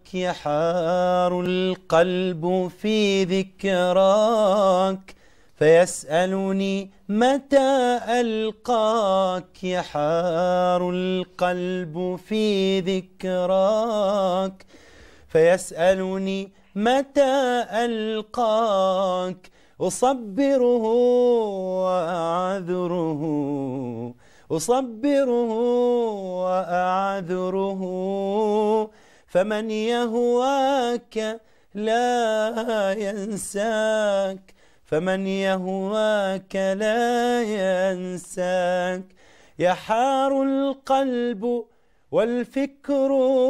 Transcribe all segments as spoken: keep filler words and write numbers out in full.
يحار القلب في ذكراك فيسألني متى ألقاك. يحار القلب في ذكراك فيسألني متى ألقاك. أصبره وأعذره أصبره وأعذره فمن يهواك لا ينساك. فمن يهواك لا ينساك. يحار القلب والفكر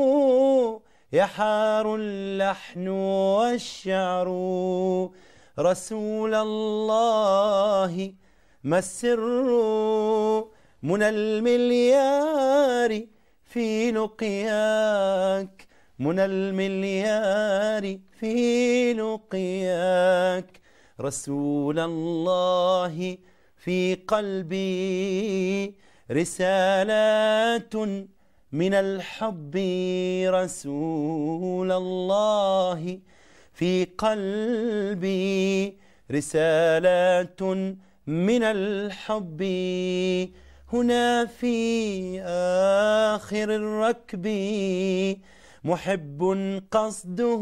يحار اللحن والشعر. رسول الله ما السر منى المليار في لقياك. منى المليار في لقياك. رسول الله في قلبي رسالات من الحب. رسول الله في قلبي رسالات من الحب. هنا في آخر الركب محب قصده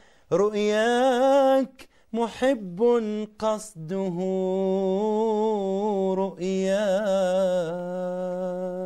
رؤياك. محب قصده رؤياك.